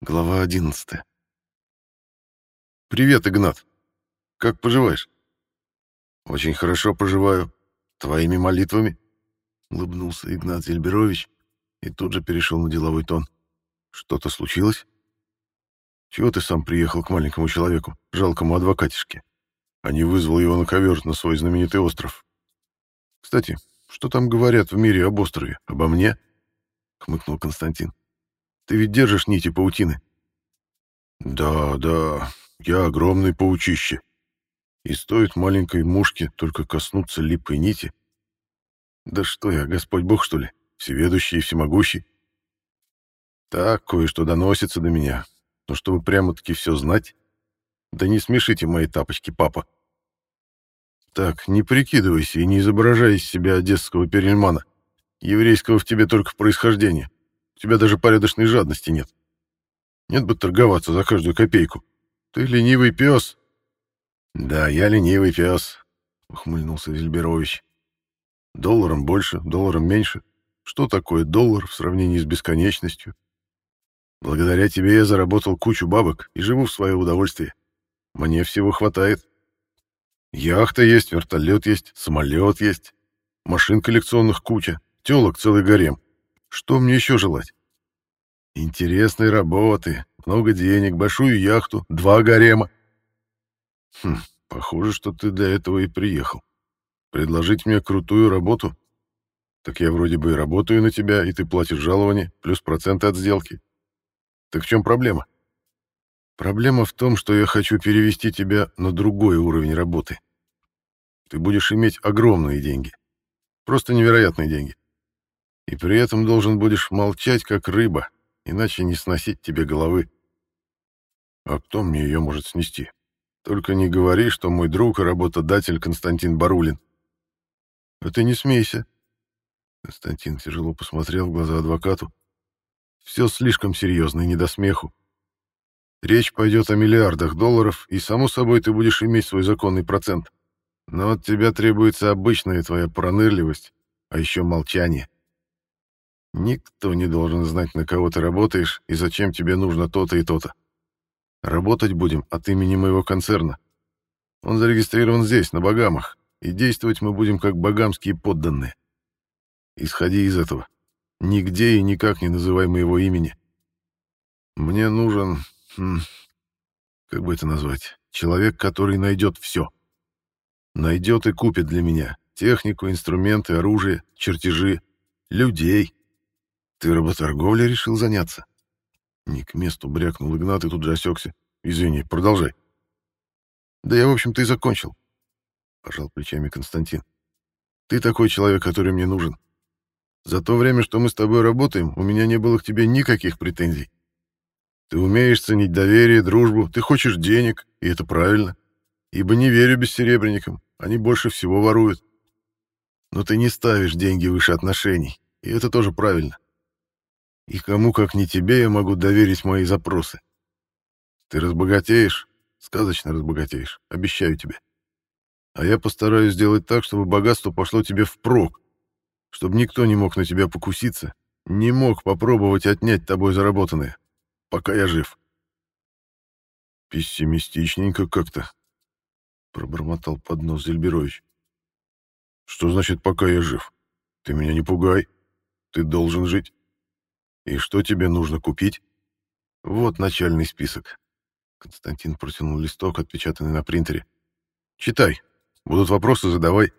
Глава 11. «Привет, Игнат. Как поживаешь?» «Очень хорошо поживаю. Твоими молитвами?» — улыбнулся Игнат Зельберович и тут же перешел на деловой тон. «Что-то случилось? Чего ты сам приехал к маленькому человеку, жалкому адвокатишке, а не вызвал его на ковер на свой знаменитый остров? Кстати, что там говорят в мире об острове? Обо мне?» — хмыкнул Константин. «Ты ведь держишь нити паутины?» «Да, да, я огромный паучище. И стоит маленькой мушке только коснуться липкой нити. Да что я, Господь Бог, что ли? Всеведущий и всемогущий? Так, кое-что доносится до меня. Но чтобы прямо-таки все знать? Да не смешите мои тапочки, папа. Так, не прикидывайся и не изображай из себя одесского перельмана. Еврейского в тебе только происхождение. У тебя даже порядочной жадности нет. Нет бы торговаться за каждую копейку. Ты ленивый пес. Да, я ленивый пес, ухмыльнулся Зельберович. Долларом больше, долларом меньше. Что такое доллар в сравнении с бесконечностью? Благодаря тебе я заработал кучу бабок и живу в свое удовольствие. Мне всего хватает. Яхта есть, вертолет есть, самолет есть, машин коллекционных куча, телок целый гарем. Что мне еще желать? Интересной работы, много денег, большую яхту, 2 гарема. Похоже, что ты для этого и приехал. Предложить мне крутую работу? Так я вроде бы и работаю на тебя, и ты платишь жалование, плюс проценты от сделки. Так в чем проблема? Проблема в том, что я хочу перевести тебя на другой уровень работы. Ты будешь иметь огромные деньги. Просто невероятные деньги. И при этом должен будешь молчать, как рыба, иначе не сносить тебе головы. А кто мне ее может снести? Только не говори, что мой друг и работодатель Константин Барулин. А ты не смейся. Константин тяжело посмотрел в глаза адвокату. Все слишком серьезно и не до смеху. Речь пойдет о миллиардах долларов, и, само собой, ты будешь иметь свой законный процент. Но от тебя требуется обычная твоя пронырливость, а еще молчание. Никто не должен знать, на кого ты работаешь и зачем тебе нужно то-то и то-то. Работать будем от имени моего концерна. Он зарегистрирован здесь, на Багамах, и действовать мы будем как багамские подданные. Исходи из этого. Нигде и никак не называй моего имени. Мне нужен... как бы это назвать? Человек, который найдет все. Найдет и купит для меня технику, инструменты, оружие, чертежи, людей. Ты работорговлей решил заняться? Не к месту брякнул Игнат и тут же осекся. Извини, продолжай. Да я, в общем-то, и закончил. Пожал плечами Константин. Ты такой человек, который мне нужен. За то время, что мы с тобой работаем, у меня не было к тебе никаких претензий. Ты умеешь ценить доверие, дружбу, ты хочешь денег, и это правильно. Ибо не верю бессеребренникам, они больше всего воруют. Но ты не ставишь деньги выше отношений, и это тоже правильно. И кому, как не тебе, я могу доверить мои запросы. Ты разбогатеешь, сказочно разбогатеешь, обещаю тебе. А я постараюсь сделать так, чтобы богатство пошло тебе впрок, чтобы никто не мог на тебя покуситься, не мог попробовать отнять тобой заработанное, пока я жив. Пессимистичненько как-то, пробормотал под нос Зельберович. Что значит «пока я жив»? Ты меня не пугай. Ты должен жить. И что тебе нужно купить? Вот начальный список. Константин протянул листок, отпечатанный на принтере. Читай. Будут вопросы, задавай.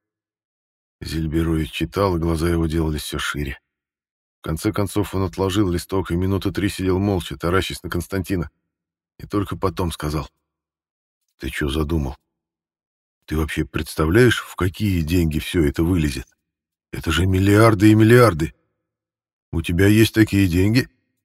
Зельберович читал, и глаза его делались все шире. В конце концов он отложил листок и минуты 3 сидел молча, таращась на Константина. И только потом сказал. Ты что задумал? Ты вообще представляешь, в какие деньги все это вылезет? Это же миллиарды и миллиарды. У тебя есть такие деньги?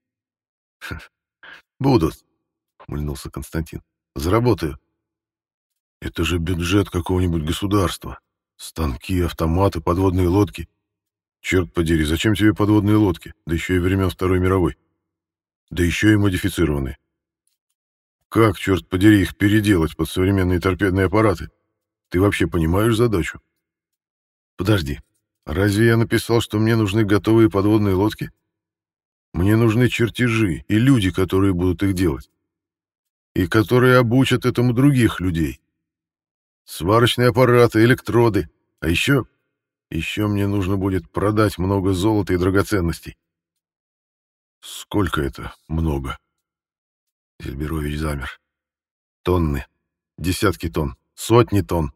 Будут, ухмыльнулся Константин. Заработаю. Это же бюджет какого-нибудь государства. Станки, автоматы, подводные лодки. Черт подери, зачем тебе подводные лодки? Да еще и времен Второй мировой. Да еще и модифицированные. Как, черт подери, их переделать под современные торпедные аппараты? Ты вообще понимаешь задачу? Подожди, разве я написал, что мне нужны готовые подводные лодки? Мне нужны чертежи и люди, которые будут их делать. И которые обучат этому других людей. Сварочные аппараты, электроды. А еще мне нужно будет продать много золота и драгоценностей. Сколько это много? Зельберович замер. Тонны, десятки тонн, сотни тонн.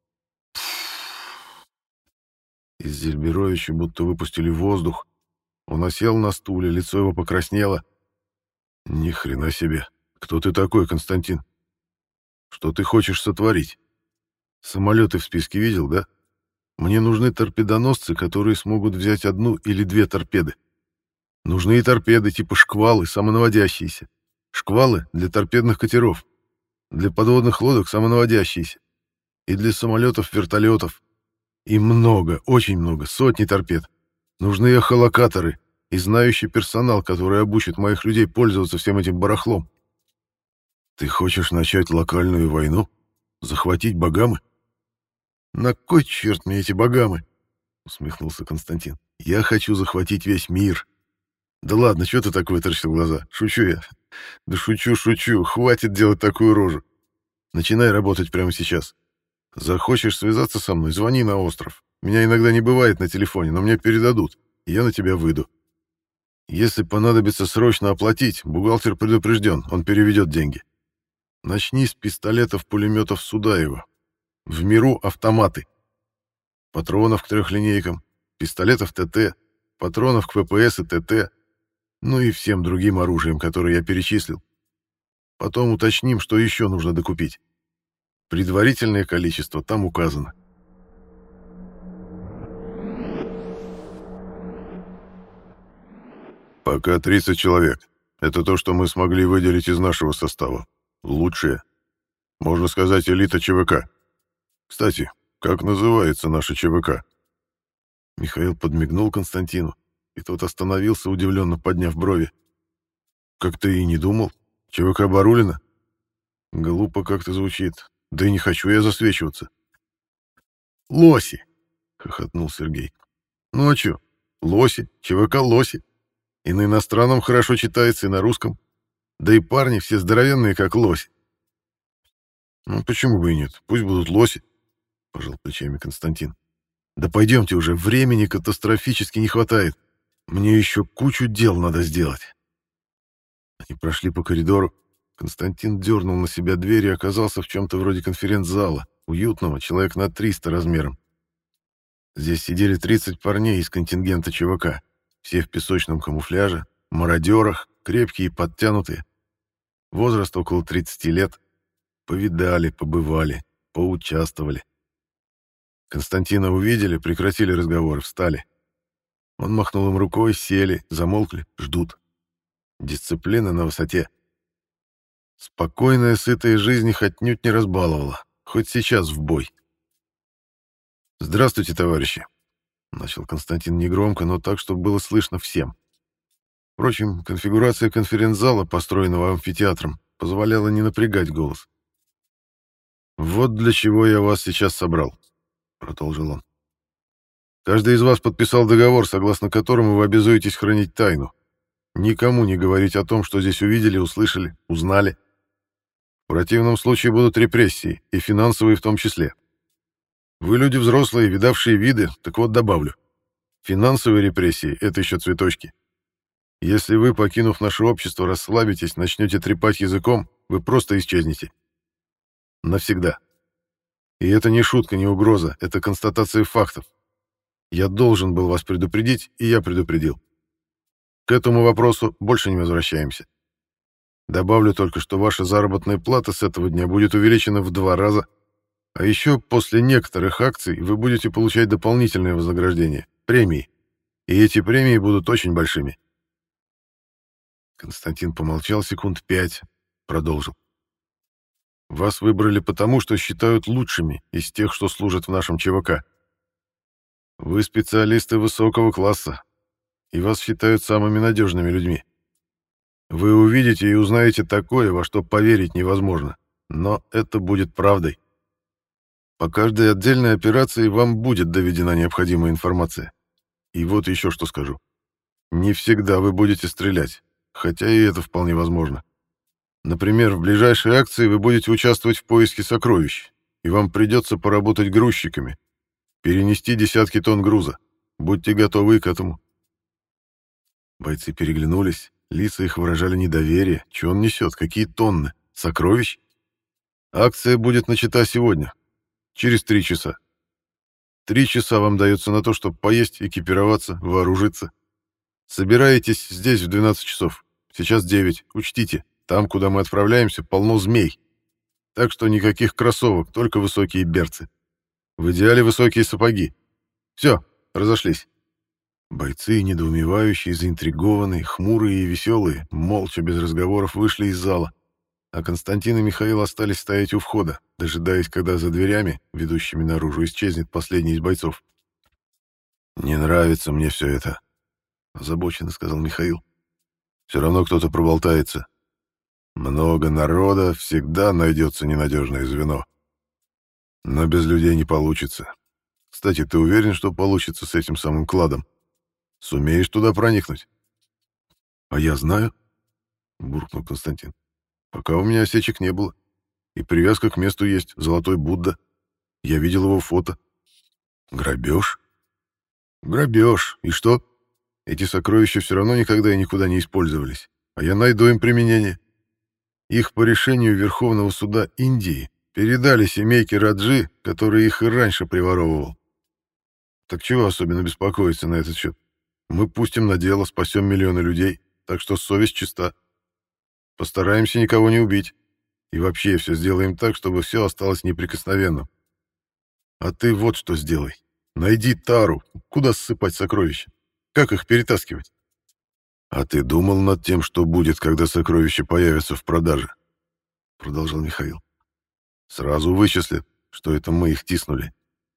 Из Зельберовича будто выпустили воздух. Он осел на стуле, лицо его покраснело. Ни хрена себе. Кто ты такой, Константин? Что ты хочешь сотворить? Самолеты в списке видел, да? Мне нужны торпедоносцы, которые смогут взять одну или две торпеды. Нужны и торпеды типа «Шквалы», самонаводящиеся. «Шквалы» для торпедных катеров. Для подводных лодок самонаводящиеся. И для самолетов, вертолетов. И много, очень много, сотни торпед. Нужны эхолокаторы и знающий персонал, который обучит моих людей пользоваться всем этим барахлом. Ты хочешь начать локальную войну? Захватить Багамы? На кой черт мне эти Багамы? Усмехнулся Константин. Я хочу захватить весь мир. Да ладно, что ты так вытаращил глаза? Шучу я. Да шучу. Хватит делать такую рожу. Начинай работать прямо сейчас. Захочешь связаться со мной, звони на остров. Меня иногда не бывает на телефоне, но мне передадут, и я на тебя выйду. Если понадобится срочно оплатить, бухгалтер предупрежден, он переведет деньги. Начни с пистолетов-пулеметов Судаева. В миру автоматы. Патронов к трехлинейкам, пистолетов ТТ, патронов к ППС и ТТ, ну и всем другим оружием, которое я перечислил. Потом уточним, что еще нужно докупить. Предварительное количество там указано. Пока 30 человек. Это то, что мы смогли выделить из нашего состава. Лучшие. Можно сказать, элита ЧВК. Кстати, как называется наша ЧВК? Михаил подмигнул Константину, и тот остановился, удивленно подняв брови. Как ты и не думал? ЧВК Барулина? Глупо как-то звучит. Да и не хочу я засвечиваться. Лоси! Хохотнул Сергей. Ну а чё? Лоси, ЧВК Лоси. И на иностранном хорошо читается, и на русском. Да и парни все здоровенные, как лоси. Ну, почему бы и нет? Пусть будут лоси, пожал плечами Константин. Да пойдемте уже, времени катастрофически не хватает. Мне еще кучу дел надо сделать. Они прошли по коридору. Константин дернул на себя дверь и оказался в чем-то вроде конференц-зала, уютного, человек на 300 размером. Здесь сидели 30 парней из контингента ЧВК, все в песочном камуфляже, мародерах, крепкие и подтянутые. Возраст около 30 лет. Повидали, побывали, поучаствовали. Константина увидели, прекратили разговоры, встали. Он махнул им рукой, сели, замолкли, ждут. Дисциплина на высоте. Спокойная, сытая жизнь их отнюдь не разбаловала. Хоть сейчас в бой. «Здравствуйте, товарищи!» — начал Константин негромко, но так, чтобы было слышно всем. Впрочем, конфигурация конференц-зала, построенного амфитеатром, позволяла не напрягать голос. «Вот для чего я вас сейчас собрал», — продолжил он. «Каждый из вас подписал договор, согласно которому вы обязуетесь хранить тайну. Никому не говорить о том, что здесь увидели, услышали, узнали. В противном случае будут репрессии, и финансовые в том числе. Вы люди взрослые, видавшие виды, так вот добавлю. Финансовые репрессии — это еще цветочки. Если вы, покинув наше общество, расслабитесь, начнете трепать языком, вы просто исчезнете. Навсегда. И это не шутка, не угроза, это констатация фактов. Я должен был вас предупредить, и я предупредил. К этому вопросу больше не возвращаемся. Добавлю только, что ваша заработная плата с этого дня будет увеличена в 2 раза, а еще после некоторых акций вы будете получать дополнительное вознаграждение, премии. И эти премии будут очень большими. Константин помолчал секунд 5, продолжил. Вас выбрали потому, что считают лучшими из тех, что служат в нашем ЧВК. Вы специалисты высокого класса, и вас считают самыми надежными людьми. Вы увидите и узнаете такое, во что поверить невозможно, но это будет правдой. По каждой отдельной операции вам будет доведена необходимая информация. И вот еще что скажу. Не всегда вы будете стрелять, хотя и это вполне возможно. Например, в ближайшей акции вы будете участвовать в поиске сокровищ, и вам придется поработать грузчиками, перенести десятки тонн груза. Будьте готовы к этому. Бойцы переглянулись, лица их выражали недоверие. Что он несет? Какие тонны? Сокровищ? Акция будет начата сегодня, через 3 часа. 3 часа вам дается на то, чтобы поесть, экипироваться, вооружиться. Собираетесь здесь в 12 часов. Сейчас 9. Учтите, там, куда мы отправляемся, полно змей. Так что никаких кроссовок, только высокие берцы. В идеале высокие сапоги. Все, разошлись. Бойцы, недоумевающие, заинтригованные, хмурые и веселые, молча, без разговоров, вышли из зала. А Константин и Михаил остались стоять у входа, дожидаясь, когда за дверями, ведущими наружу, исчезнет последний из бойцов. «Не нравится мне все это», — озабоченно сказал Михаил. «Все равно кто-то проболтается. Много народа, всегда найдется ненадежное звено. Но без людей не получится. Кстати, ты уверен, что получится с этим самым кладом? Сумеешь туда проникнуть?» «А я знаю», — буркнул Константин. «Пока у меня осечек не было. И привязка к месту есть, золотой Будда. Я видел его фото». «Грабеж?» «Грабеж. И что? Эти сокровища все равно никогда и никуда не использовались. А я найду им применение. Их по решению Верховного суда Индии передали семейке Раджи, который их и раньше приворовывал. Так чего особенно беспокоиться на этот счет? Мы пустим на дело, спасем миллионы людей, так что совесть чиста. Постараемся никого не убить. И вообще все сделаем так, чтобы все осталось неприкосновенным. А ты вот что сделай. Найди тару. Куда ссыпать сокровища? Как их перетаскивать? А ты думал над тем, что будет, когда сокровища появятся в продаже? Продолжал Михаил. Сразу вычислят, что это мы их тиснули.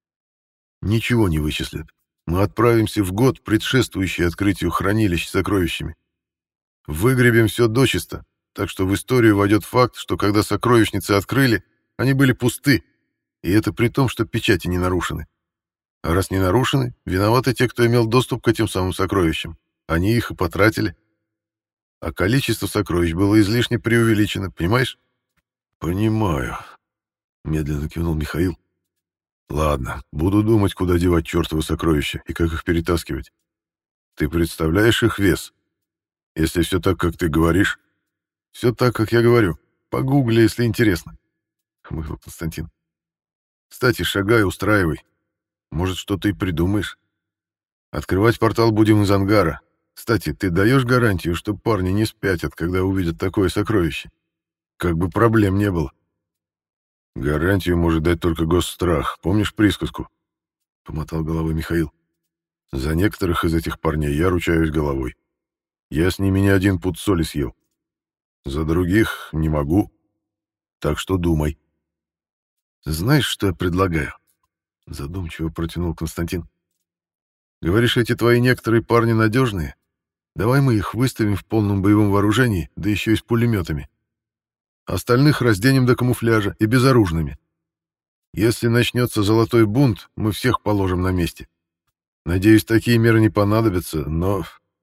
Ничего не вычислят. Мы отправимся в год, предшествующий открытию хранилищ с сокровищами. Выгребем все дочисто, так что в историю войдет факт, что когда сокровищницы открыли, они были пусты, и это при том, что печати не нарушены. А раз не нарушены, виноваты те, кто имел доступ к этим самым сокровищам. Они их и потратили. А количество сокровищ было излишне преувеличено, понимаешь? Понимаю, медленно кивнул Михаил. Ладно, буду думать, куда девать чертовы сокровища и как их перетаскивать. Ты представляешь их вес? Если все так, как ты говоришь... Все так, как я говорю. Погугли, если интересно, хмыкнул Константин. Кстати, шагай, устраивай. Может, что-то и придумаешь. Открывать портал будем из ангара. Кстати, ты даешь гарантию, что парни не спятят, когда увидят такое сокровище? Как бы проблем не было. Гарантию может дать только госстрах. Помнишь присказку? Помотал головой Михаил. За некоторых из этих парней я ручаюсь головой. Я с ними не один пуд соли съел. За других не могу. Так что думай. Знаешь, что я предлагаю? Задумчиво протянул Константин. Говоришь, эти твои некоторые парни надежные? Давай мы их выставим в полном боевом вооружении, да еще и с пулеметами. Остальных разденем до камуфляжа и безоружными. Если начнется золотой бунт, мы всех положим на месте. Надеюсь, такие меры не понадобятся, но...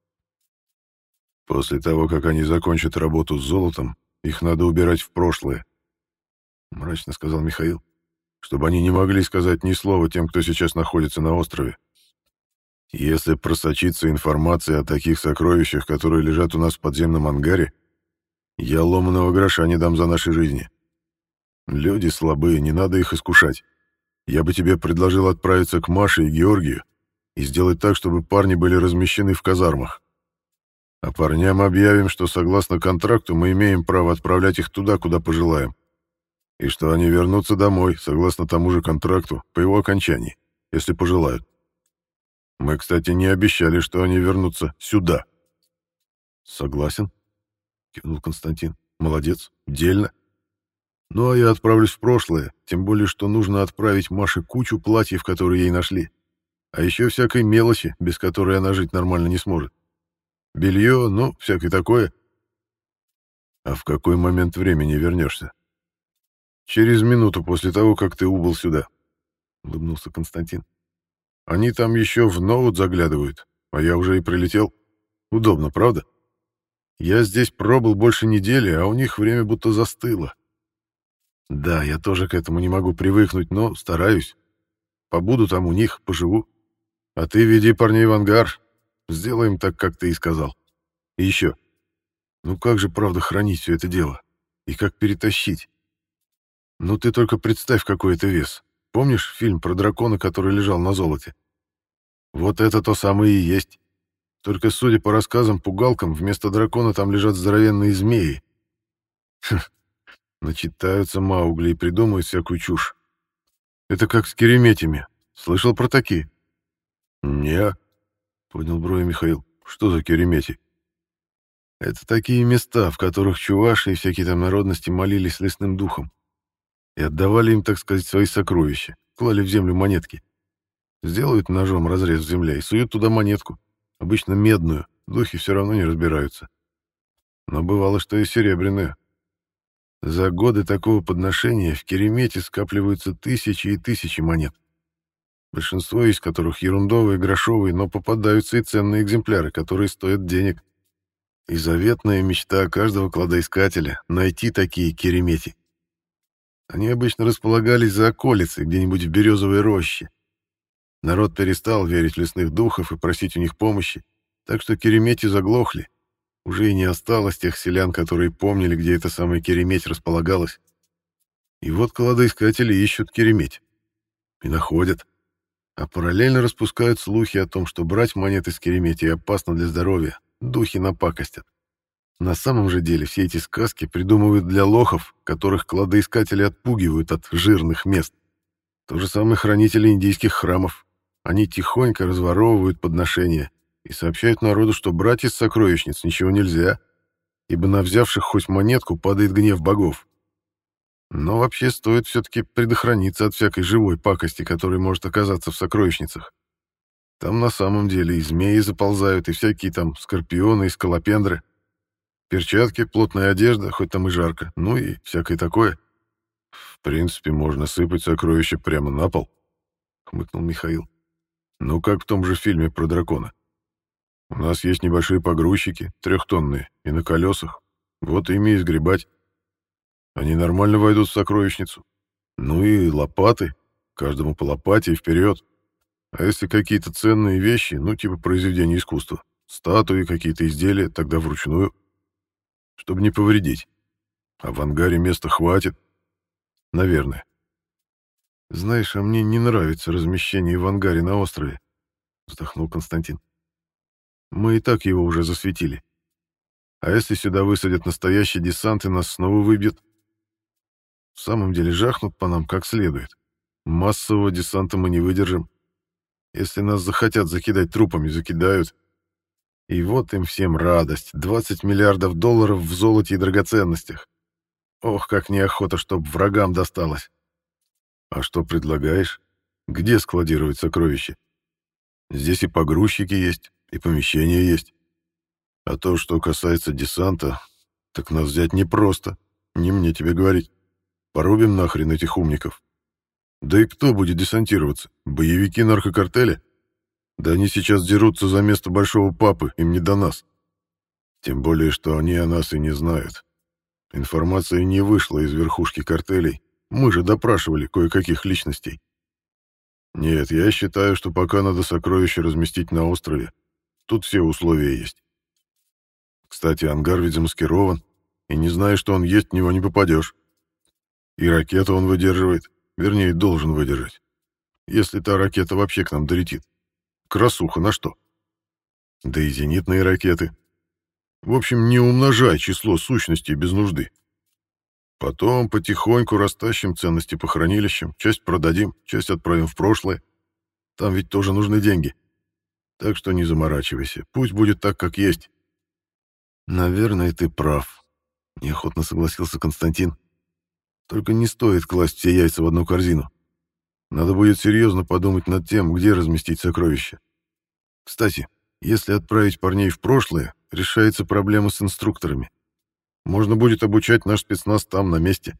После того, как они закончат работу с золотом, их надо убирать в прошлое, — мрачно сказал Михаил, — чтобы они не могли сказать ни слова тем, кто сейчас находится на острове. Если просочится информация о таких сокровищах, которые лежат у нас в подземном ангаре, я ломаного гроша не дам за наши жизни. Люди слабые, не надо их искушать. Я бы тебе предложил отправиться к Маше и Георгию и сделать так, чтобы парни были размещены в казармах. А парням объявим, что согласно контракту мы имеем право отправлять их туда, куда пожелаем. И что они вернутся домой, согласно тому же контракту, по его окончании, если пожелают. Мы, кстати, не обещали, что они вернутся сюда. Согласен, кивнул Константин. Молодец, дельно. Ну, а я отправлюсь в прошлое, тем более, что нужно отправить Маше кучу платьев, которые ей нашли. А еще всякой мелочи, без которой она жить нормально не сможет. Белье, ну, всякое такое. А в какой момент времени вернешься? Через минуту после того, как ты убыл сюда, улыбнулся Константин. Они там еще в ноут заглядывают, а я уже и прилетел. Удобно, правда? Я здесь пробыл больше недели, а у них время будто застыло. Да, я тоже к этому не могу привыкнуть, но стараюсь. Побуду там у них, поживу. А ты веди парней в ангар. Сделаем так, как ты и сказал. И еще. Ну как же, правда, хранить все это дело? И как перетащить? Ну ты только представь, какой это вес. Помнишь фильм про дракона, который лежал на золоте? Вот это то самое и есть. Только, судя по рассказам-пугалкам, вместо дракона там лежат здоровенные змеи. Начитаются Маугли и придумают всякую чушь. Это как с кереметями. Слышал про такие? Не, поднял брови Михаил. Что за керемети? Это такие места, в которых чуваши и всякие там народности молились лесным духом и отдавали им, так сказать, свои сокровища, клали в землю монетки. Сделают ножом разрез в земле и суют туда монетку, обычно медную, духи все равно не разбираются. Но бывало, что и серебряную. За годы такого подношения в Керемете скапливаются тысячи и тысячи монет, большинство из которых ерундовые, грошовые, но попадаются и ценные экземпляры, которые стоят денег. И заветная мечта каждого кладоискателя — найти такие Керемети. Они обычно располагались за околицей, где-нибудь в березовой роще. Народ перестал верить в лесных духов и просить у них помощи, так что Керемети заглохли. Уже и не осталось тех селян, которые помнили, где эта самая Кереметь располагалась. И вот кладоискатели ищут Кереметь. И находят. А параллельно распускают слухи о том, что брать монеты с Керемети опасно для здоровья, духи напакостят. На самом же деле все эти сказки придумывают для лохов, которых кладоискатели отпугивают от жирных мест. То же самое хранители индийских храмов. Они тихонько разворовывают подношения и сообщают народу, что брать из сокровищниц ничего нельзя, ибо на взявших хоть монетку падает гнев богов. Но вообще стоит все-таки предохраниться от всякой живой пакости, которая может оказаться в сокровищницах. Там на самом деле и змеи заползают, и всякие там скорпионы и скалопендры. Перчатки, плотная одежда, хоть там и жарко, ну и всякое такое. В принципе, можно сыпать сокровища прямо на пол, хмыкнул Михаил. Ну, как в том же фильме про дракона. У нас есть небольшие погрузчики, трехтонные, и на колесах. Вот ими и сгребать. Они нормально войдут в сокровищницу. Ну и лопаты, каждому по лопате и вперед. А если какие-то ценные вещи, ну, типа произведения искусства, статуи, какие-то изделия, тогда вручную, чтобы не повредить. А в ангаре места хватит. Наверное. Знаешь, а мне не нравится размещение в ангаре на острове, вздохнул Константин. Мы и так его уже засветили. А если сюда высадят настоящий десант и нас снова выбьют? В самом деле жахнут по нам как следует. Массового десанта мы не выдержим. Если нас захотят закидать трупами, закидают. И вот им всем радость. 20 миллиардов долларов в золоте и драгоценностях. Ох, как неохота, чтоб врагам досталось. А что предлагаешь? Где складировать сокровища? Здесь и погрузчики есть, и помещения есть. А то, что касается десанта, так нас взять непросто. Не мне тебе говорить. Порубим нахрен этих умников. Да и кто будет десантироваться? Боевики наркокартеля? Да они сейчас дерутся за место большого папы, им не до нас. Тем более, что они о нас и не знают. Информация не вышла из верхушки картелей. Мы же допрашивали кое-каких личностей. Нет, я считаю, что пока надо сокровища разместить на острове. Тут все условия есть. Кстати, ангар ведь замаскирован, и не зная, что он есть, в него не попадешь. И ракету он выдерживает, вернее, должен выдержать. Если та ракета вообще к нам долетит. Красуха на что? Да и зенитные ракеты. В общем, не умножай число сущностей без нужды. Потом потихоньку растащим ценности по хранилищам, часть продадим, часть отправим в прошлое. Там ведь тоже нужны деньги. Так что не заморачивайся, пусть будет так, как есть. Наверное, ты прав, неохотно согласился Константин. Только не стоит класть все яйца в одну корзину. Надо будет серьезно подумать над тем, где разместить сокровища. Кстати, если отправить парней в прошлое, решается проблема с инструкторами. Можно будет обучать наш спецназ там, на месте.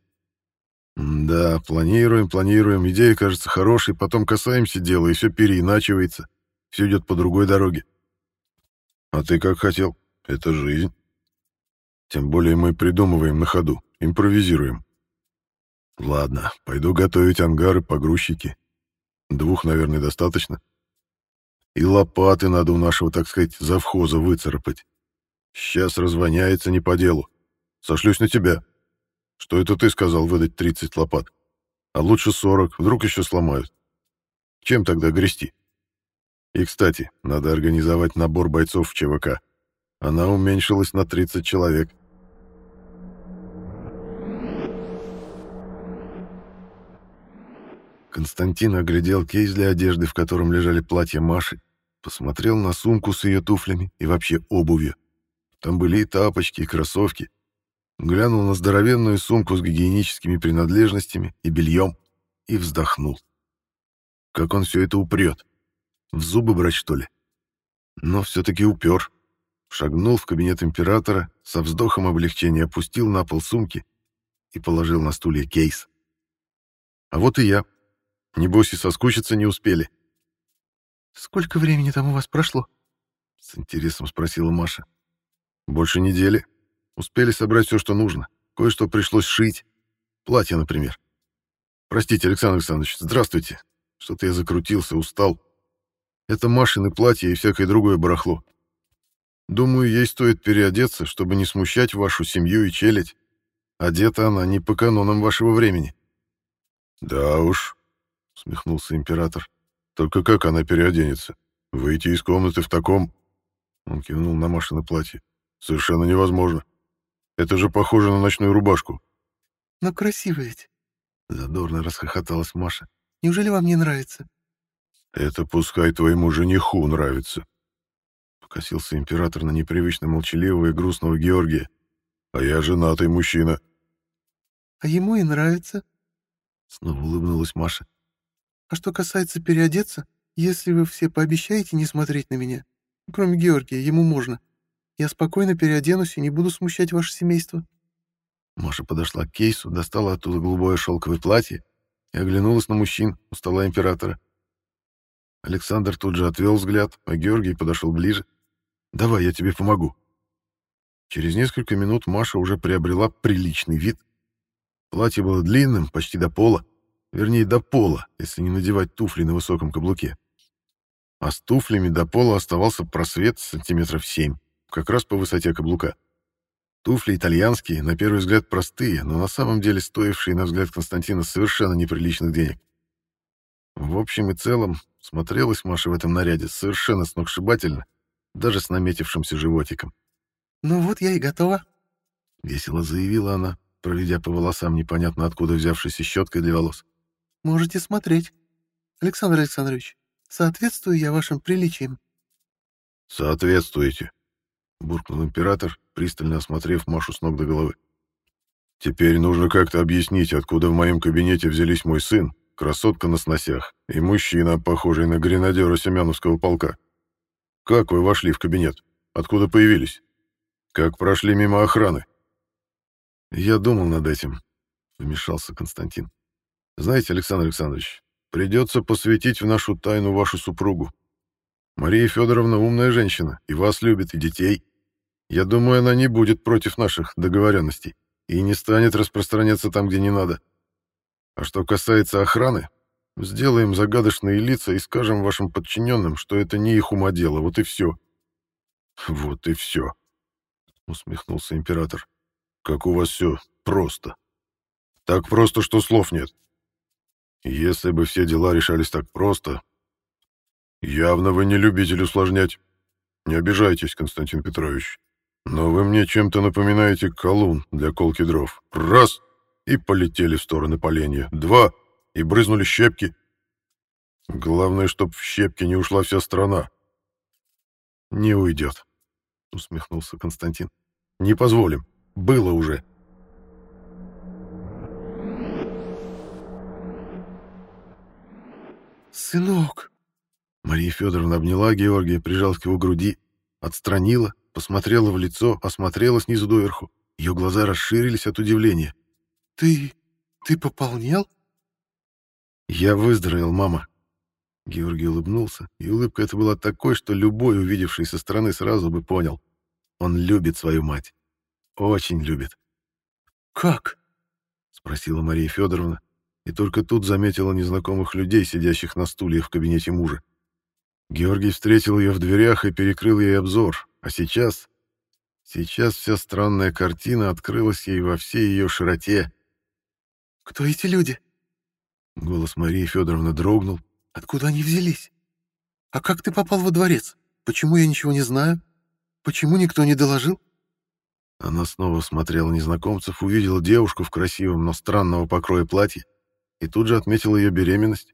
Да, планируем. Идея кажется хорошей, потом касаемся дела, и все переиначивается. Все идет по другой дороге. А ты как хотел? Это жизнь. Тем более мы придумываем на ходу, импровизируем. Ладно, пойду готовить ангары, погрузчики. 2, наверное, достаточно. И лопаты надо у нашего, так сказать, завхоза выцарапать. Сейчас развоняется не по делу. Сошлюсь на тебя. Что это ты сказал выдать 30 лопат? А лучше 40, вдруг еще сломают. Чем тогда грести? И, кстати, надо организовать набор бойцов в ЧВК. Она уменьшилась на 30 человек. Константин оглядел кейс для одежды, в котором лежали платья Маши, посмотрел на сумку с ее туфлями и вообще обувью. Там были и тапочки, и кроссовки. Глянул на здоровенную сумку с гигиеническими принадлежностями и бельем и вздохнул. Как он все это упрет? В зубы брать, что ли? Но все-таки упер. Шагнул в кабинет императора, со вздохом облегчения опустил на пол сумки и положил на стулья кейс. А вот и я. Небось и соскучиться не успели. «Сколько времени там у вас прошло?» — с интересом спросила Маша. «Больше недели. Успели собрать все, что нужно. Кое-что пришлось шить. Платье, например. Простите, Александр Александрович, здравствуйте. Что-то я закрутился, устал. Это Машины платья и всякое другое барахло. Думаю, ей стоит переодеться, чтобы не смущать вашу семью и челядь. Одета она не по канонам вашего времени». «Да уж», — усмехнулся император. «Только как она переоденется? Выйти из комнаты в таком...» Он кивнул на Машино платье. «Совершенно невозможно. Это же похоже на ночную рубашку». «Но красиво ведь», — задорно расхохоталась Маша. «Неужели вам не нравится?» «Это пускай твоему жениху нравится», — покосился император на непривычно молчаливого и грустного Георгия. «А я женатый мужчина». «А ему и нравится». Снова улыбнулась Маша. «А что касается переодеться, если вы все пообещаете не смотреть на меня, кроме Георгия, ему можно, я спокойно переоденусь и не буду смущать ваше семейство». Маша подошла к кейсу, достала оттуда голубое шелковое платье и оглянулась на мужчин у стола императора. Александр тут же отвел взгляд, а Георгий подошел ближе. «Давай, я тебе помогу». Через несколько минут Маша уже приобрела приличный вид. Платье было длинным, почти до пола. Вернее, до пола, если не надевать туфли на высоком каблуке. А с туфлями до пола оставался просвет сантиметров 7, как раз по высоте каблука. Туфли итальянские, на первый взгляд простые, но на самом деле стоившие, на взгляд Константина, совершенно неприличных денег. В общем и целом, смотрелась Маша в этом наряде совершенно сногсшибательно, даже с наметившимся животиком. «Ну вот я и готова», — весело заявила она, проведя по волосам непонятно откуда взявшейся щеткой для волос. «Можете смотреть. Александр Александрович, соответствую я вашим приличиям?» «Соответствуете», — буркнул император, пристально осмотрев Машу с ног до головы. «Теперь нужно как-то объяснить, откуда в моем кабинете взялись мой сын, красотка на сносях, и мужчина, похожий на гренадера Семеновского полка. Как вы вошли в кабинет? Откуда появились? Как прошли мимо охраны?» «Я думал над этим», — вмешался Константин. «Знаете, Александр Александрович, придется посвятить в нашу тайну вашу супругу. Мария Федоровна умная женщина, и вас любит, и детей. Я думаю, она не будет против наших договоренностей и не станет распространяться там, где не надо. А что касается охраны, сделаем загадочные лица и скажем вашим подчиненным, что это не их ума дело, вот и все». «Вот и все», — усмехнулся император. «Как у вас все просто. Так просто, что слов нет. Если бы все дела решались так просто... Явно вы не любитель усложнять. Не обижайтесь, Константин Петрович. Но вы мне чем-то напоминаете колун для колки дров. Раз — и полетели в стороны поленья. Два — и брызнули щепки. Главное, чтоб в щепки не ушла вся страна». «Не уйдет», — усмехнулся Константин. «Не позволим. Было уже». «Сынок!» Мария Федоровна обняла Георгия, прижалась к его груди, отстранила, посмотрела в лицо, осмотрела снизу доверху. Ее глаза расширились от удивления. «Ты пополнел?» «Я выздоровел, мама». Георгий улыбнулся, и улыбка эта была такой, что любой, увидевший со стороны, сразу бы понял. Он любит свою мать. Очень любит. «Как?» — спросила Мария Федоровна, и только тут заметила незнакомых людей, сидящих на стульях в кабинете мужа. Георгий встретил ее в дверях и перекрыл ей обзор, а сейчас... Сейчас вся странная картина открылась ей во всей ее широте. «Кто эти люди? Голос Марии Федоровны дрогнул. Откуда они взялись? А как ты попал во дворец? Почему я ничего не знаю? Почему никто не доложил?» Она снова смотрела незнакомцев, увидела девушку в красивом, но странного покроя платье и тут же отметила ее беременность.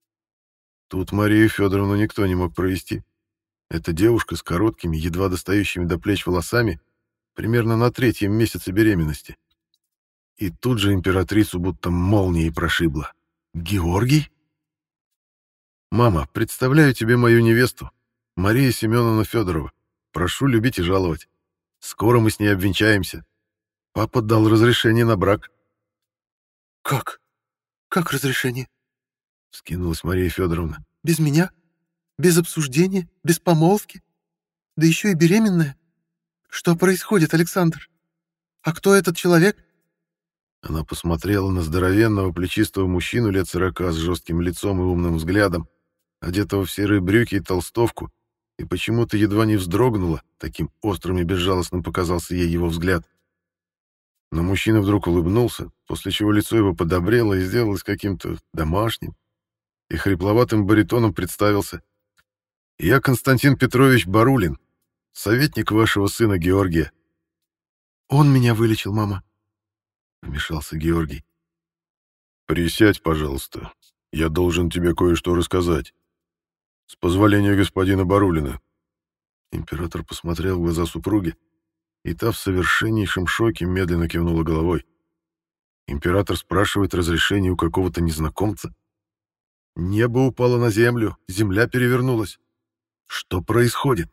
Тут Марию Федоровну никто не мог провести. Эта девушка с короткими, едва достающими до плеч волосами, примерно на 3-м месяце беременности. И тут же императрицу будто молнией прошибло. «Георгий?» «Мама, представляю тебе мою невесту, Мария Семеновна Федорова. Прошу любить и жаловать. Скоро мы с ней обвенчаемся. Папа дал разрешение на брак». «Как? Как разрешение?» — вскинулась Мария Федоровна. «Без меня? Без обсуждения? Без помолвки? Да еще и беременная? Что происходит, Александр? А кто этот человек?» Она посмотрела на здоровенного плечистого мужчину лет 40 с жестким лицом и умным взглядом, одетого в серые брюки и толстовку, и почему-то едва не вздрогнула, таким острым и безжалостным показался ей его взгляд. Но мужчина вдруг улыбнулся, после чего лицо его подобрело и сделалось каким-то домашним, и хрипловатым баритоном представился. «Я Константин Петрович Барулин, советник вашего сына Георгия». «Он меня вылечил, мама», — вмешался Георгий. «Присядь, пожалуйста. Я должен тебе кое-что рассказать. С позволения господина Барулина». Император посмотрел в глаза супруги, и та в совершеннейшем шоке медленно кивнула головой. Император спрашивает разрешение у какого-то незнакомца. Небо упало на землю, земля перевернулась. Что происходит?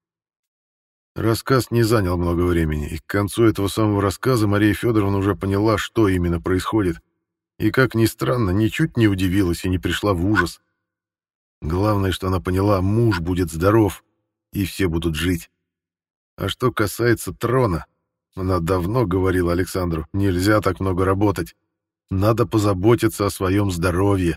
Рассказ не занял много времени, и к концу этого самого рассказа Мария Федоровна уже поняла, что именно происходит, и, как ни странно, ничуть не удивилась и не пришла в ужас. Главное, что она поняла, муж будет здоров, и все будут жить. А что касается трона, она давно говорила Александру, нельзя так много работать, надо позаботиться о своем здоровье.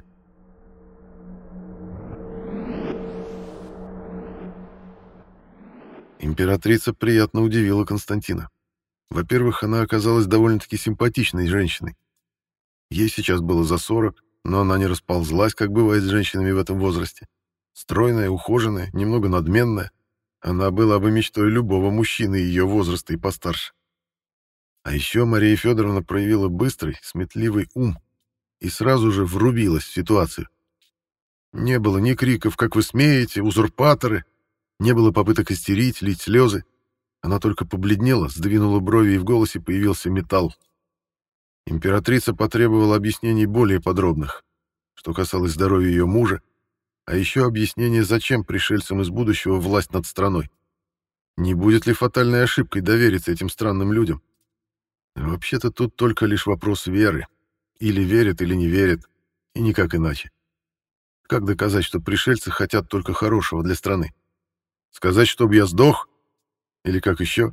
Императрица приятно удивила Константина. Во-первых, она оказалась довольно-таки симпатичной женщиной. Ей сейчас было за 40, но она не расползлась, как бывает с женщинами в этом возрасте. Стройная, ухоженная, немного надменная. Она была бы мечтой любого мужчины ее возраста и постарше. А еще Мария Федоровна проявила быстрый, сметливый ум и сразу же врубилась в ситуацию. Не было ни криков «как вы смеете», «узурпаторы», не было попыток истерить, лить слезы. Она только побледнела, сдвинула брови, и в голосе появился металл. Императрица потребовала объяснений более подробных, что касалось здоровья ее мужа, а еще объяснение, зачем пришельцам из будущего власть над страной. Не будет ли фатальной ошибкой довериться этим странным людям? Вообще-то тут только лишь вопрос веры. Или верят, или не верят, и никак иначе. Как доказать, что пришельцы хотят только хорошего для страны? Сказать, чтобы я сдох? Или как еще?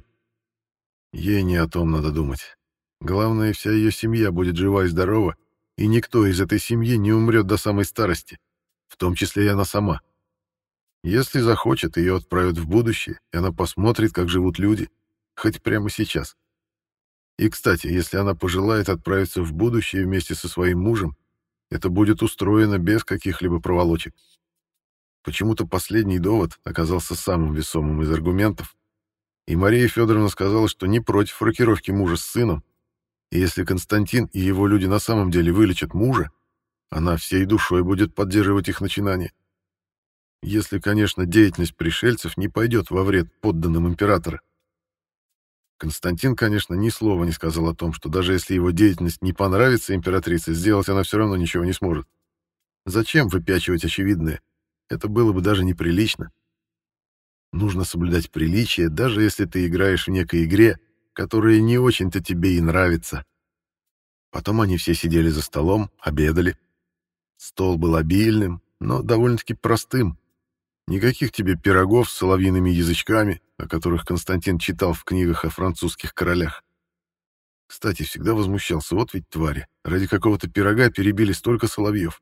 Ей не о том надо думать. Главное, вся ее семья будет жива и здорова, и никто из этой семьи не умрет до самой старости, в том числе и она сама. Если захочет, ее отправят в будущее, и она посмотрит, как живут люди, хоть прямо сейчас. И, кстати, если она пожелает отправиться в будущее вместе со своим мужем, это будет устроено без каких-либо проволочек. Почему-то последний довод оказался самым весомым из аргументов, и Мария Федоровна сказала, что не против рокировки мужа с сыном, и если Константин и его люди на самом деле вылечат мужа, она всей душой будет поддерживать их начинания. Если, конечно, деятельность пришельцев не пойдет во вред подданным императора. Константин, конечно, ни слова не сказал о том, что даже если его деятельность не понравится императрице, сделать она все равно ничего не сможет. Зачем выпячивать очевидное? Это было бы даже неприлично. Нужно соблюдать приличие, даже если ты играешь в некой игре, которая не очень-то тебе и нравится. Потом они все сидели за столом, обедали. Стол был обильным, но довольно-таки простым. Никаких тебе пирогов с соловьиными язычками, о которых Константин читал в книгах о французских королях. Кстати, всегда возмущался, вот ведь твари, ради какого-то пирога перебили столько соловьев.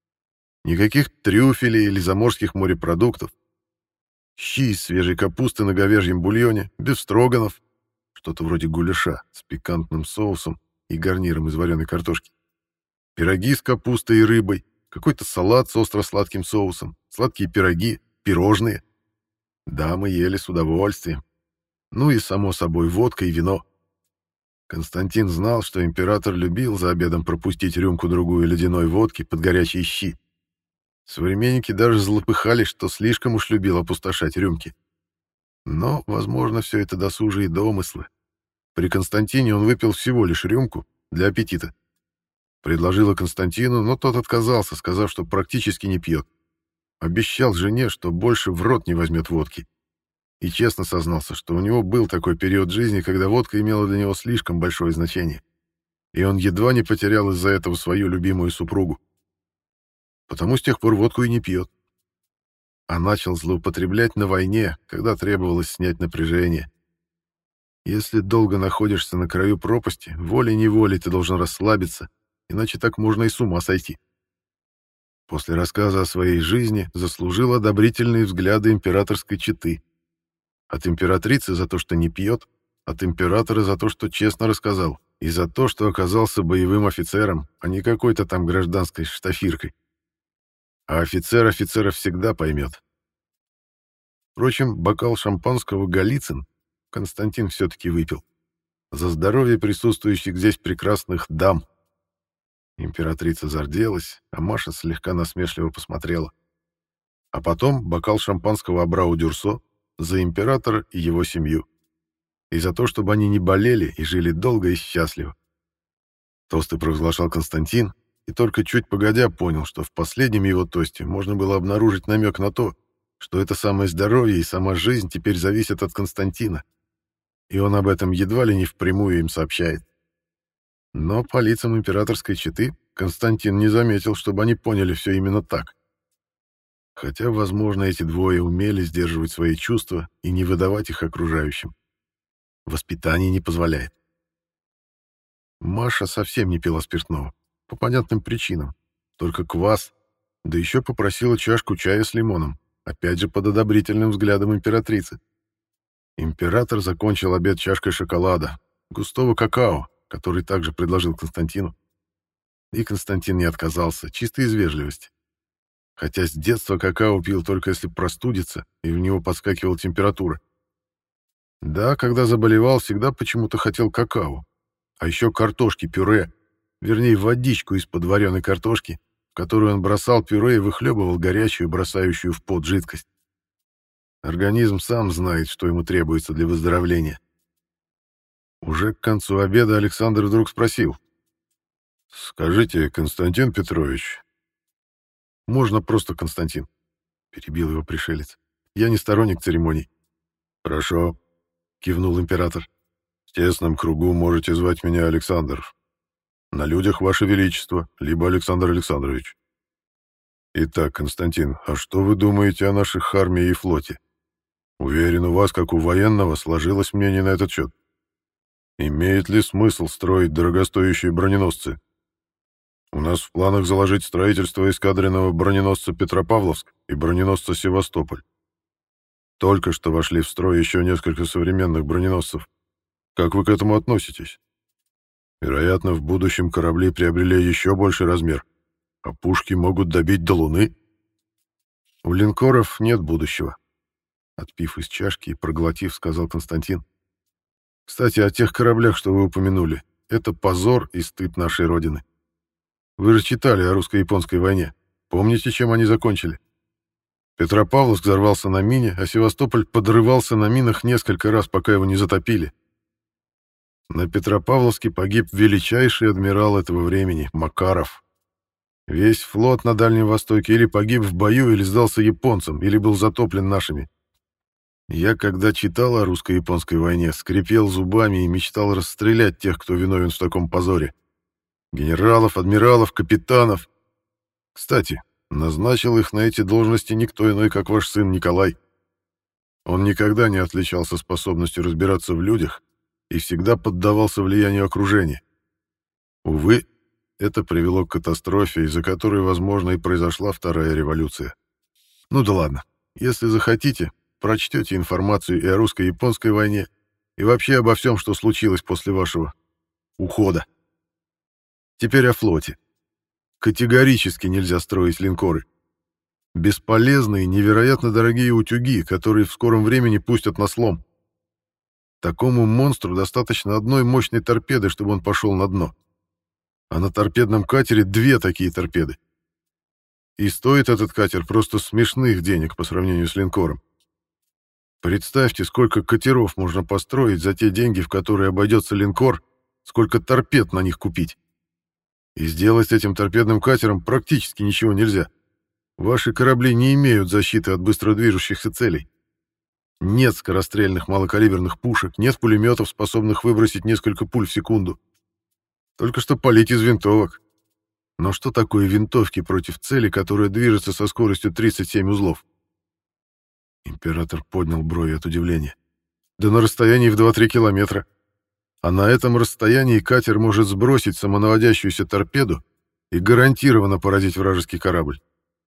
Никаких трюфелей или заморских морепродуктов. Щи из свежей капусты на говяжьем бульоне, бефстроганов, что-то вроде гуляша с пикантным соусом и гарниром из вареной картошки. Пироги с капустой и рыбой, какой-то салат с остро-сладким соусом, сладкие пироги, пирожные. Да, мы ели с удовольствием. Ну и, само собой, водка и вино. Константин знал, что император любил за обедом пропустить рюмку-другую ледяной водки под горячие щи. Современники даже злопыхались, что слишком уж любил опустошать рюмки. Но, возможно, все это досужие домыслы. При Константине он выпил всего лишь рюмку для аппетита. Предложила Константину, но тот отказался, сказав, что практически не пьет. Обещал жене, что больше в рот не возьмет водки. И честно сознался, что у него был такой период жизни, когда водка имела для него слишком большое значение. И он едва не потерял из-за этого свою любимую супругу. Потому с тех пор водку и не пьет. А начал злоупотреблять на войне, когда требовалось снять напряжение. Если долго находишься на краю пропасти, волей-неволей ты должен расслабиться, иначе так можно и с ума сойти. После рассказа о своей жизни заслужил одобрительные взгляды императорской четы. От императрицы за то, что не пьет, от императора за то, что честно рассказал, и за то, что оказался боевым офицером, а не какой-то там гражданской штафиркой. А офицер офицера всегда поймет. Впрочем, бокал шампанского «Голицын» Константин все-таки выпил. За здоровье присутствующих здесь прекрасных дам. Императрица зарделась, а Маша слегка насмешливо посмотрела. А потом бокал шампанского Абрау-Дюрсо за императора и его семью. И за то, чтобы они не болели и жили долго и счастливо. Тосты провозглашал Константин, и только чуть погодя понял, что в последнем его тосте можно было обнаружить намек на то, что это самое здоровье и сама жизнь теперь зависят от Константина. И он об этом едва ли не впрямую им сообщает. Но по лицам императорской четы Константин не заметил, чтобы они поняли все именно так. Хотя, возможно, эти двое умели сдерживать свои чувства и не выдавать их окружающим. Воспитание не позволяет. Маша совсем не пила спиртного, по понятным причинам, только квас, да еще попросила чашку чая с лимоном, опять же под одобрительным взглядом императрицы. Император закончил обед чашкой шоколада, густого какао, который также предложил Константину. И Константин не отказался, чисто из вежливости. Хотя с детства какао пил только если простудится, и в него подскакивала температура. Да, когда заболевал, всегда почему-то хотел какао. А еще картошки-пюре, вернее, водичку из-под вареной картошки, в которую он бросал пюре и выхлебывал горячую, бросающую в пот жидкость. Организм сам знает, что ему требуется для выздоровления. Уже к концу обеда Александр вдруг спросил. «Скажите, Константин Петрович...» «Можно просто Константин», — перебил его пришелец. «Я не сторонник церемоний». «Хорошо», — кивнул император. «В тесном кругу можете звать меня Александр. На людях Ваше Величество, либо Александр Александрович. Итак, Константин, а что вы думаете о наших армии и флоте? Уверен, у вас, как у военного, сложилось мнение на этот счет. Имеет ли смысл строить дорогостоящие броненосцы? У нас в планах заложить строительство эскадренного броненосца Петропавловск и броненосца Севастополь. Только что вошли в строй еще несколько современных броненосцев. Как вы к этому относитесь? Вероятно, в будущем корабли приобрели еще больший размер, а пушки могут добить до Луны. У линкоров нет будущего. Отпив из чашки и проглотив, сказал Константин. Кстати, о тех кораблях, что вы упомянули, это позор и стыд нашей Родины. Вы же читали о русско-японской войне. Помните, чем они закончили? Петропавловск взорвался на мине, а Севастополь подрывался на минах несколько раз, пока его не затопили. На Петропавловске погиб величайший адмирал этого времени, Макаров. Весь флот на Дальнем Востоке или погиб в бою, или сдался японцам, или был затоплен нашими. Я, когда читал о русско-японской войне, скрипел зубами и мечтал расстрелять тех, кто виновен в таком позоре. Генералов, адмиралов, капитанов. Кстати, Назначил их на эти должности никто иной, как ваш сын Николай. Он никогда не отличался способностью разбираться в людях и всегда поддавался влиянию окружения. Увы, это привело к катастрофе, из-за которой, возможно, и произошла Вторая революция. Ну да ладно, если захотите, прочтете информацию и о русско-японской войне, и вообще обо всем, что случилось после вашего ухода. Теперь о флоте. Категорически нельзя строить линкоры. Бесполезные, невероятно дорогие утюги, которые в скором времени пустят на слом. Такому монстру достаточно одной мощной торпеды, чтобы он пошел на дно. А на торпедном катере 2 такие торпеды. И стоит этот катер просто смешных денег по сравнению с линкором. Представьте, сколько катеров можно построить за те деньги, в которые обойдется линкор, сколько торпед на них купить. И сделать с этим торпедным катером практически ничего нельзя. Ваши корабли не имеют защиты от быстродвижущихся целей. Нет скорострельных малокалиберных пушек, нет пулеметов, способных выбросить несколько пуль в секунду. Только что палить из винтовок. Но что такое винтовки против цели, которая движется со скоростью 37 узлов? Император поднял брови от удивления. Да на расстоянии в 2-3 километра. А на этом расстоянии катер может сбросить самонаводящуюся торпеду и гарантированно поразить вражеский корабль.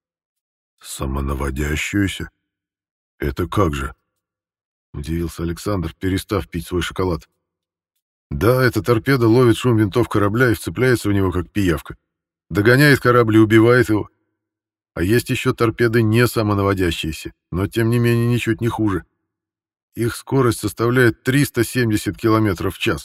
Самонаводящуюся? Это как же? Удивился Александр, перестав пить свой шоколад. Да, эта торпеда ловит шум винтов корабля и вцепляется в него, как пиявка. Догоняет корабль и убивает его. А есть еще торпеды не самонаводящиеся, но тем не менее ничуть не хуже. Их скорость составляет 370 км в час.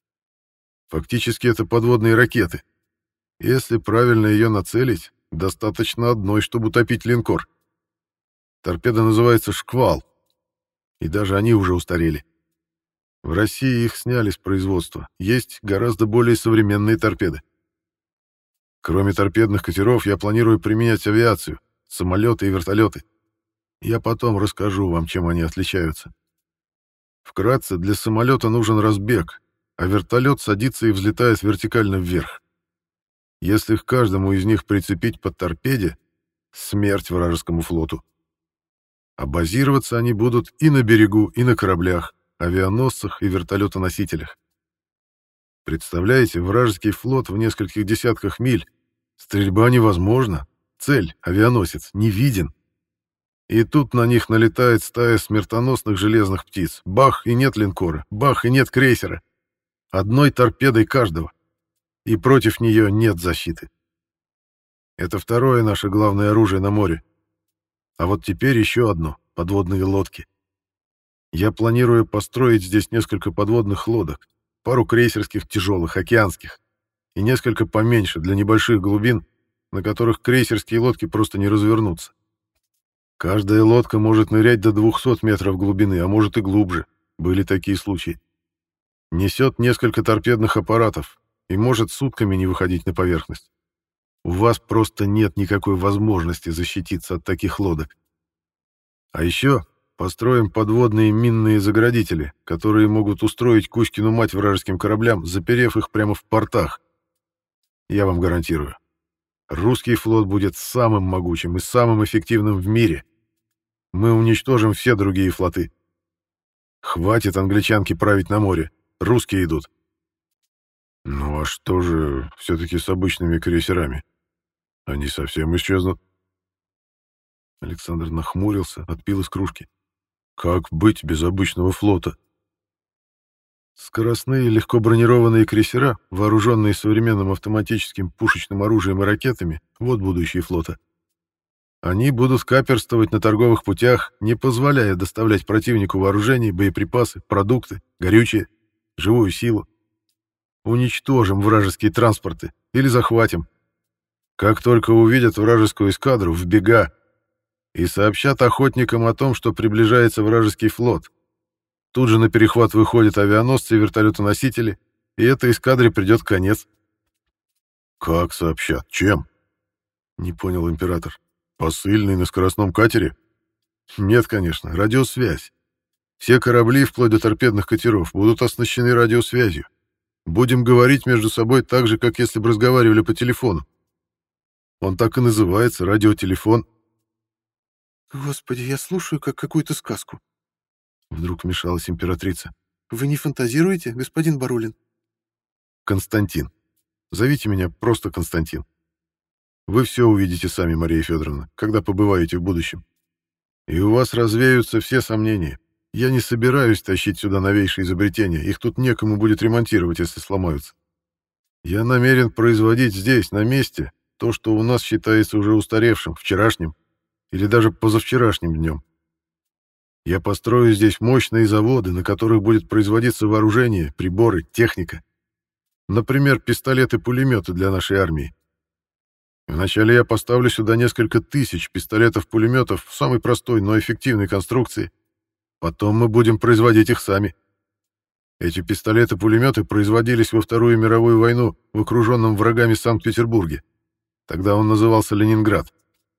Фактически это подводные ракеты. Если правильно ее нацелить, достаточно одной, чтобы утопить линкор. Торпеда называется «Шквал». И даже они уже устарели. В России их сняли с производства. Есть гораздо более современные торпеды. Кроме торпедных катеров, я планирую применять авиацию, самолеты и вертолеты. Я потом расскажу вам, чем они отличаются. Вкратце, для самолета нужен разбег, а вертолет садится и взлетает вертикально вверх. Если к каждому из них прицепить по торпеде, смерть вражескому флоту. А базироваться они будут и на берегу, и на кораблях, авианосцах и вертолетоносителях. Представляете, вражеский флот в нескольких десятках миль. Стрельба невозможна. Цель, авианосец, не виден. И тут на них налетает стая смертоносных железных птиц. Бах, и нет линкора. Бах, и нет крейсера. Одной торпедой каждого. И против нее нет защиты. Это второе наше главное оружие на море. А вот теперь еще одно — подводные лодки. Я планирую построить здесь несколько подводных лодок, пару крейсерских тяжелых, океанских, и несколько поменьше для небольших глубин, на которых крейсерские лодки просто не развернутся. Каждая лодка может нырять до 200 метров глубины, а может и глубже. Были такие случаи. Несет несколько торпедных аппаратов и может сутками не выходить на поверхность. У вас просто нет никакой возможности защититься от таких лодок. А еще построим подводные минные заградители, которые могут устроить Кузькину мать вражеским кораблям, заперев их прямо в портах. Я вам гарантирую. Русский флот будет самым могучим и самым эффективным в мире. Мы уничтожим все другие флоты. Хватит англичанки править на море. Русские идут. Ну а что же все-таки с обычными крейсерами? Они совсем исчезнут. Александр нахмурился, отпил из кружки. Как быть без обычного флота? Скоростные легко бронированные крейсера, вооруженные современным автоматическим пушечным оружием и ракетами, вот будущее флота. Они будут каперствовать на торговых путях, не позволяя доставлять противнику вооружение, боеприпасы, продукты, горючее, живую силу. Уничтожим вражеские транспорты или захватим. Как только увидят вражескую эскадру, в бега, и сообщат охотникам о том, что приближается вражеский флот. Тут же на перехват выходят авианосцы и вертолетоносители, и этой эскадре придет конец. Как сообщат? Чем? Не понял император. Посыльный на скоростном катере? Нет, конечно, радиосвязь. Все корабли, вплоть до торпедных катеров, будут оснащены радиосвязью. Будем говорить между собой так же, как если бы разговаривали по телефону. Он так и называется — радиотелефон. Господи, я слушаю, как какую-то сказку. Вдруг вмешалась императрица. Вы не фантазируете, господин Барулин? Константин. Зовите меня просто Константин. Вы все увидите сами, Мария Федоровна, когда побываете в будущем. И у вас развеются все сомнения. Я не собираюсь тащить сюда новейшие изобретения, их тут некому будет ремонтировать, если сломаются. Я намерен производить здесь, на месте, то, что у нас считается уже устаревшим, вчерашним или даже позавчерашним днем. Я построю здесь мощные заводы, на которых будет производиться вооружение, приборы, техника. Например, пистолеты-пулеметы для нашей армии. Вначале я поставлю сюда несколько тысяч пистолетов-пулеметов в самой простой, но эффективной конструкции. Потом мы будем производить их сами. Эти пистолеты-пулеметы производились во Вторую мировую войну в окруженном врагами Санкт-Петербурге. Тогда он назывался Ленинград.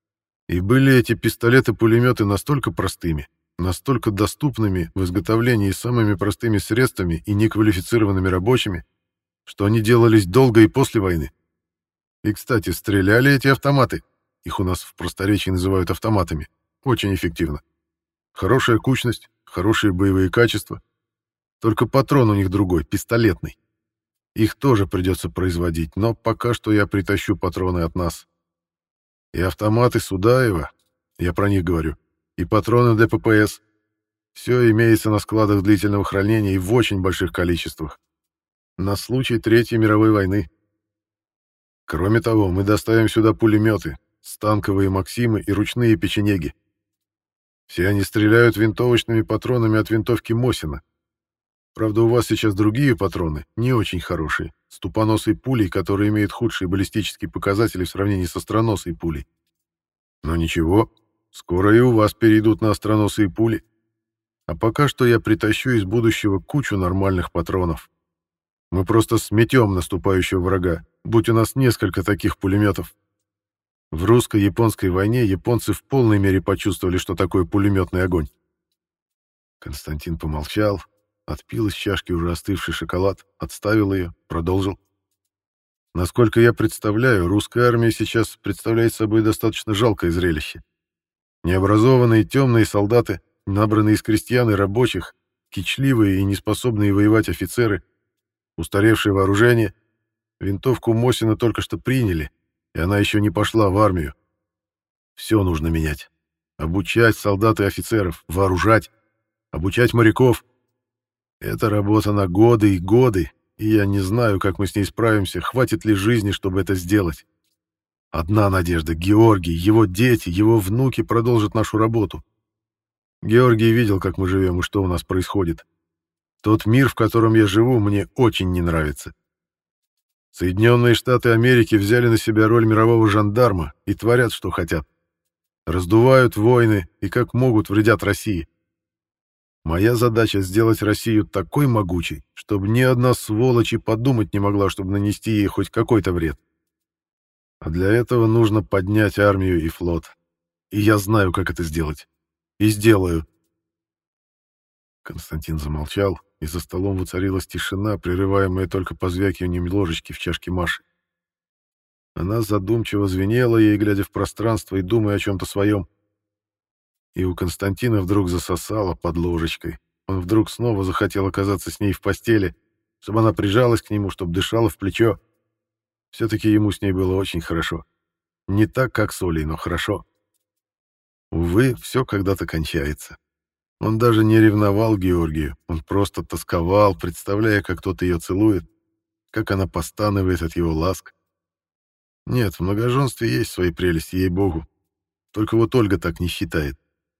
И были эти пистолеты-пулеметы настолько простыми, настолько доступными в изготовлении самыми простыми средствами и неквалифицированными рабочими, что они делались долго и после войны. И, кстати, стреляли эти автоматы, их у нас в просторечии называют автоматами, очень эффективно. Хорошая кучность, хорошие боевые качества. Только патрон у них другой, пистолетный. Их тоже придется производить, но пока что я притащу патроны от нас. И автоматы Судаева, я про них говорю, и патроны для ППС. Все имеется на складах длительного хранения и в очень больших количествах. На случай Третьей мировой войны. Кроме того, мы доставим сюда пулеметы, станковые «Максимы» и ручные печенеги. Все они стреляют винтовочными патронами от винтовки Мосина. Правда, у вас сейчас другие патроны, не очень хорошие, с тупоносой пулей, которая имеет худшие баллистические показатели в сравнении с остроносой пулей. Но ничего, скоро и у вас перейдут на остроносые пули. А пока что я притащу из будущего кучу нормальных патронов. Мы просто сметем наступающего врага, будь у нас несколько таких пулеметов. В русско-японской войне японцы в полной мере почувствовали, что такое пулеметный огонь. Константин помолчал, отпил из чашки уже остывший шоколад, отставил ее, продолжил. Насколько я представляю, русская армия сейчас представляет собой достаточно жалкое зрелище. Необразованные темные солдаты, набранные из крестьян и рабочих, кичливые и неспособные воевать офицеры, устаревшее вооружение. Винтовку Мосина только что приняли, и она еще не пошла в армию. Все нужно менять. Обучать солдат и офицеров, вооружать, обучать моряков. Это работа на годы и годы, и я не знаю, как мы с ней справимся, хватит ли жизни, чтобы это сделать. Одна надежда — Георгий, его дети, его внуки продолжат нашу работу. Георгий видел, как мы живем и что у нас происходит. Тот мир, в котором я живу, мне очень не нравится. Соединенные Штаты Америки взяли на себя роль мирового жандарма и творят, что хотят. Раздувают войны и как могут вредят России. Моя задача — сделать Россию такой могучей, чтобы ни одна сволочь и подумать не могла, чтобы нанести ей хоть какой-то вред. А для этого нужно поднять армию и флот. И я знаю, как это сделать. И сделаю. Константин замолчал, и за столом воцарилась тишина, прерываемая только позвякиванием ложечки в чашке Маши. Она задумчиво звенела ей, глядя в пространство и думая о чем-то своем. И у Константина вдруг засосало под ложечкой. Он вдруг снова захотел оказаться с ней в постели, чтобы она прижалась к нему, чтобы дышала в плечо. Все-таки ему с ней было очень хорошо. Не так, как с Олей, но хорошо. Увы, все когда-то кончается. Он даже не ревновал Георгию, он просто тосковал, представляя, как тот ее целует, как она постанывает от его ласк. Нет, в многоженстве есть свои прелести, ей-богу. Только вот Ольга так не считает.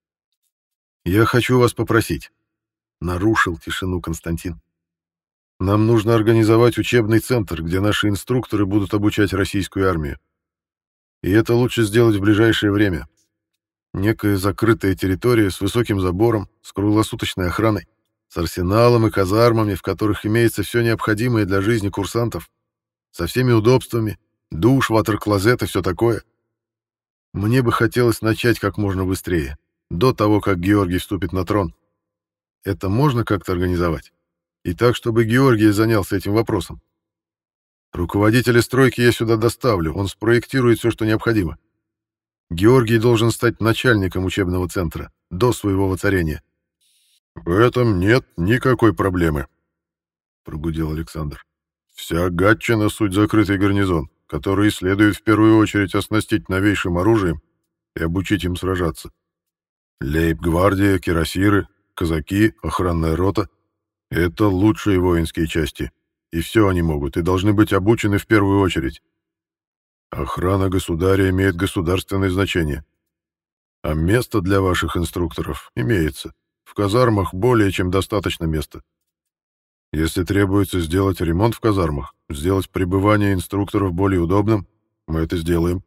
«Я хочу вас попросить», — нарушил тишину Константин. «Нам нужно организовать учебный центр, где наши инструкторы будут обучать российскую армию. И это лучше сделать в ближайшее время. Некая закрытая территория с высоким забором, с круглосуточной охраной, с арсеналом и казармами, в которых имеется все необходимое для жизни курсантов, со всеми удобствами, душ, ватер-клозет и все такое. Мне бы хотелось начать как можно быстрее, до того, как Георгий вступит на трон. Это можно как-то организовать? И так, чтобы Георгий занялся этим вопросом?» Руководителя стройки я сюда доставлю, он спроектирует все, что необходимо. Георгий должен стать начальником учебного центра до своего воцарения. В этом нет никакой проблемы, прогудел Александр. Вся Гатчина — суть закрытый гарнизон, который следует в первую очередь оснастить новейшим оружием и обучить им сражаться. Лейб-гвардия, кирасиры, казаки, охранная рота — это лучшие воинские части, и все они могут и должны быть обучены в первую очередь. Охрана государя имеет государственное значение, а место для ваших инструкторов имеется. В казармах более чем достаточно места. Если требуется сделать ремонт в казармах, сделать пребывание инструкторов более удобным, мы это сделаем.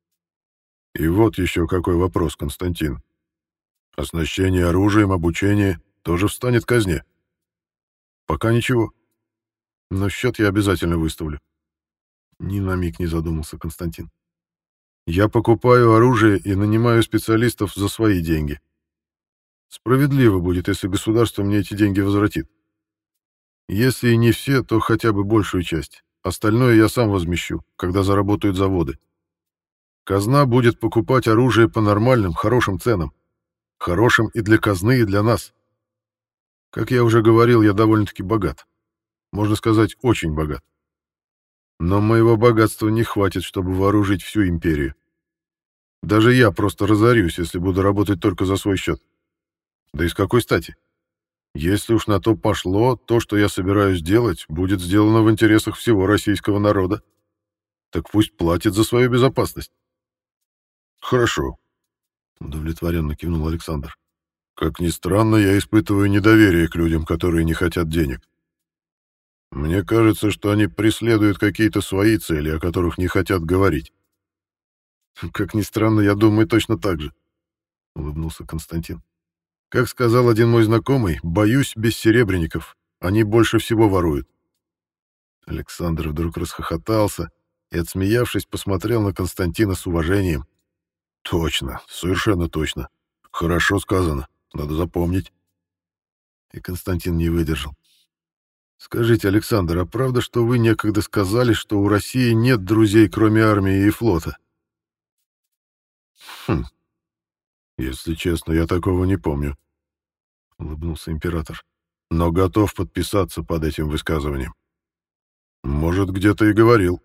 И вот еще какой вопрос, Константин. Оснащение оружием, обучение тоже встанет к казне? Пока ничего. Но счет я обязательно выставлю. Ни на миг не задумался Константин. Я покупаю оружие и нанимаю специалистов за свои деньги. Справедливо будет, если государство мне эти деньги возвратит. Если и не все, то хотя бы большую часть. Остальное я сам возмещу, когда заработают заводы. Казна будет покупать оружие по нормальным, хорошим ценам. Хорошим и для казны, и для нас. Как я уже говорил, я довольно-таки богат. Можно сказать, очень богат. Но моего богатства не хватит, чтобы вооружить всю империю. Даже я просто разорюсь, если буду работать только за свой счет. Да и с какой стати? Если уж на то пошло, то, что я собираюсь делать, будет сделано в интересах всего российского народа. Так пусть платит за свою безопасность. Хорошо, удовлетворенно кивнул Александр. Как ни странно, я испытываю недоверие к людям, которые не хотят денег. Мне кажется, что они преследуют какие-то свои цели, о которых не хотят говорить. Как ни странно, я думаю точно так же, улыбнулся Константин. Как сказал один мой знакомый, боюсь бессеребренников. Они больше всего воруют. Александр вдруг расхохотался и, отсмеявшись, посмотрел на Константина с уважением. Точно, совершенно точно. Хорошо сказано, надо запомнить. И Константин не выдержал. Скажите, Александр, а правда, что вы некогда сказали, что у России нет друзей, кроме армии и флота? Хм. Если честно, я такого не помню, улыбнулся император. Но готов подписаться под этим высказыванием. Может, где-то и говорил.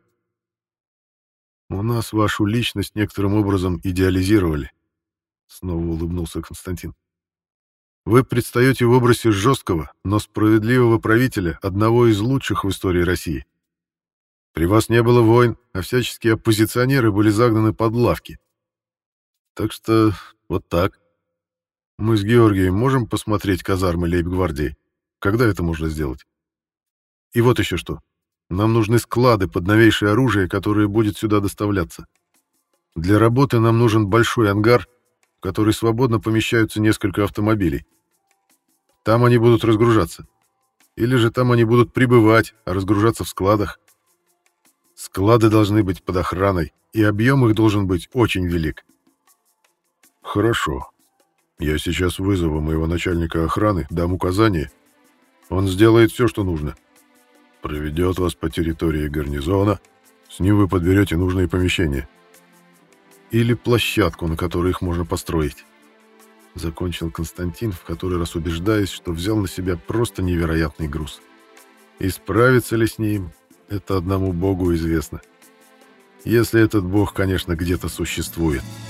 У нас вашу личность некоторым образом идеализировали, снова улыбнулся Константин. Вы предстаете в образе жесткого, но справедливого правителя, одного из лучших в истории России. При вас не было войн, а всяческие оппозиционеры были загнаны под лавки. Так что вот так. Мы с Георгием можем посмотреть казармы лейб-гвардии? Когда это можно сделать? И вот еще что. Нам нужны склады под новейшее оружие, которое будет сюда доставляться. Для работы нам нужен большой ангар, в который свободно помещаются несколько автомобилей. Там они будут разгружаться. Или же там они будут прибывать, а разгружаться в складах. Склады должны быть под охраной, и объем их должен быть очень велик. Хорошо. Я сейчас вызову моего начальника охраны, дам указания. Он сделает все, что нужно. Проведет вас по территории гарнизона. С ним вы подберете нужные помещения. Или площадку, на которой их можно построить. Закончил Константин, в который раз убеждаясь, что взял на себя просто невероятный груз. И справиться ли с ним, это одному Богу известно. Если этот Бог, конечно, где-то существует.